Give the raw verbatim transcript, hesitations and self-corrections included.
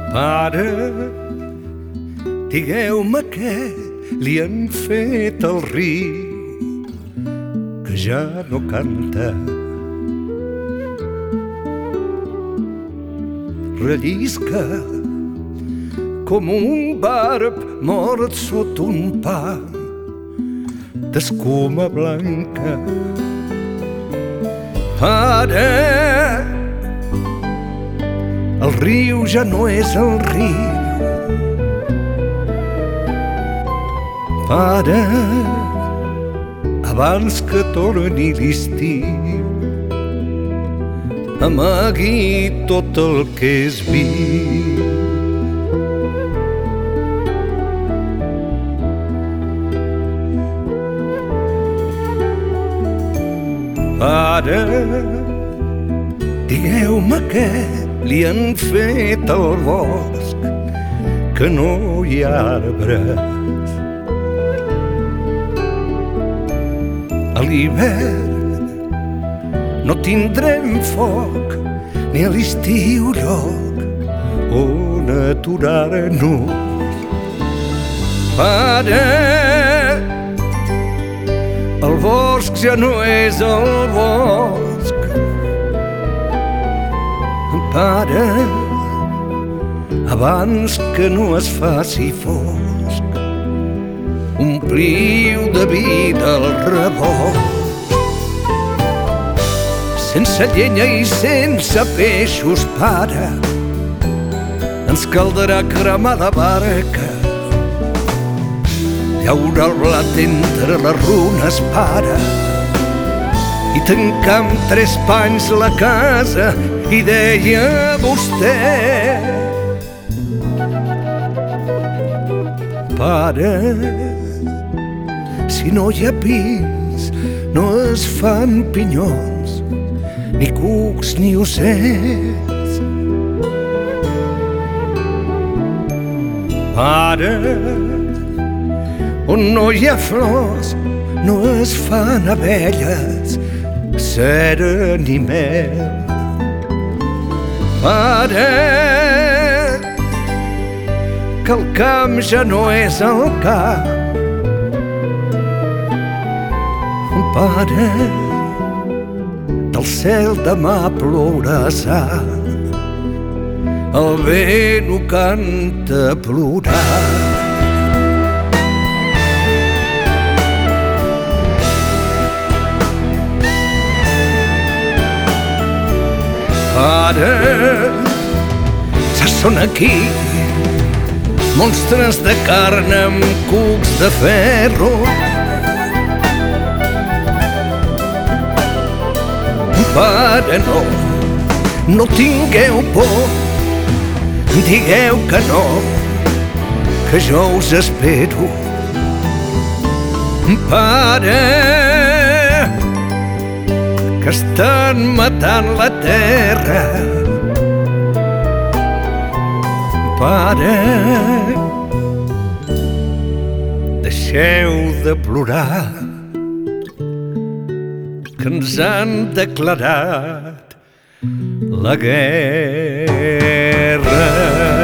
Pare, digueu-me què li han fet al riu, que ja no canta. Rellisca com un barb mort sota un pa d'escuma blanca. Pare, el riu ja no és el riu. Pare, abans que torni l'estiu, amagui tot el que és viu. Pare, digueu-me què li han fet al bosc, que no hi ha arbres. A l'hivern no tindrem foc, ni a l'estiu lloc on aturar-nos. Pare, el bosc ja no és el bosc. Pare, abans que no es faci fosc, ompliu de vida el rebost. Sense llenya i sense peixos, pare, ens caldrà cremar la barca, llaura el blat entre les runes, pare, i tancar amb tres panys la casa. I deia vostè, pare, si no hi ha pins no es fan pinyons, ni cucs ni ocells. Pare, on no hi ha flors no es fan abelles, cera ni mel. Pare, que el camp ja no és el camp. Pare, del cel demà plourà sang, el vent ho canta plorant. Pare, ja són aquí monstres de carn amb cucs de ferro. Pare, no, no tingueu por, digueu que no, que jo us espero. Pare, que estan matant la terra. Pare, deixeu de plorar, que ens han declarat la guerra.